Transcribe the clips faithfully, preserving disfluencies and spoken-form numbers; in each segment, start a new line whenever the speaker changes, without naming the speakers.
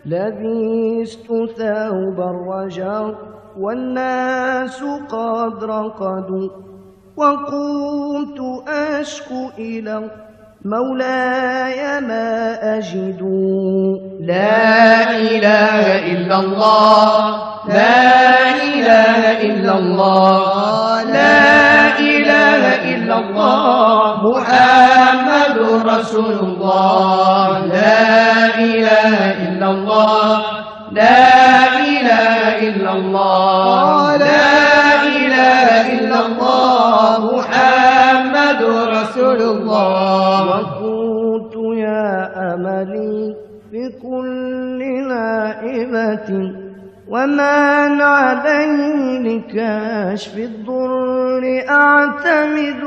لبست ثوب الرجاء والناس قد رقدوا، وقمت أشكو إلى مولاي ما أجد.
لا إله إلا الله، لا إله إلا الله، لا إله إلا الله، محمد رسول الله. لا إله إلا الله، لا إله إلا الله، لا إله إلا الله، محمد رسول الله.
وكنت يا أملي في كل نائبة ومن عليه لكشف الضر أعتمد.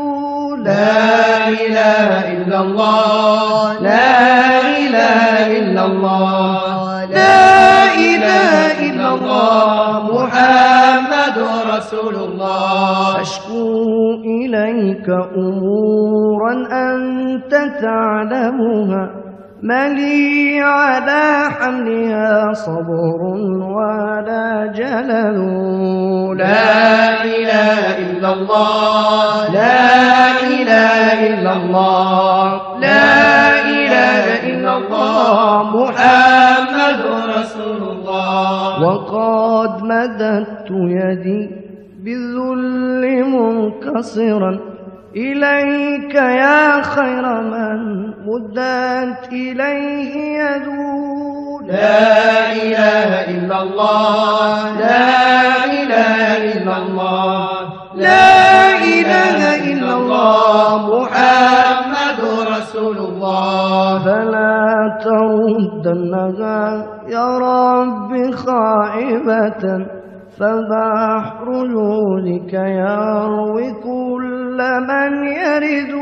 لا إله إلا الله، لا إله إلا الله، لا إله إلا الله، محمد رسول الله.
أشكو إليك أمورا أنت تعلمها، ما لي على حملها صبر ولا جلل.
لا إله إلا الله، لا إله إلا الله، لا إله إلا الله، محمد رسول الله.
وقد مددت يدي بالذل منكسرا إليك يا خير من مدت إليه يدو.
لا إله إلا الله، لا إله إلا الله، لا إله إلا الله، محمد رسول الله.
فلا تردنها يا رب خائبة، فبحر جودك يروي كل من يرد.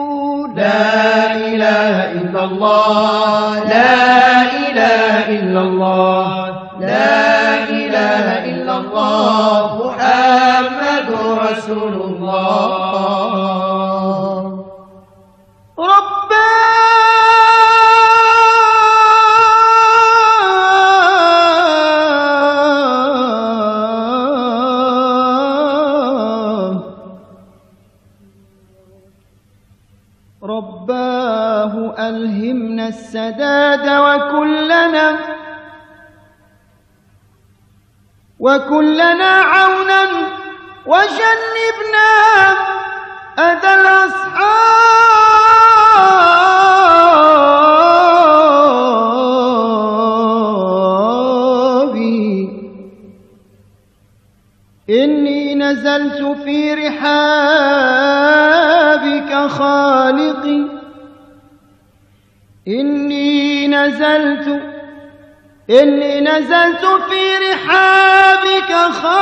لا إله إلا الله، لا إله إلا الله، لا إله إلا الله، محمد رسول الله.
ربنا رباه ألهمنا السداد وكلنا وكلنا عونا وجنبنا أذى الأصحاب. إني نزلت في رحابك خالقي، إني نزلت إني نزلت في رحابك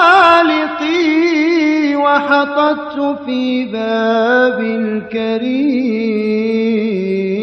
خالقي، وحطت في باب الكريم.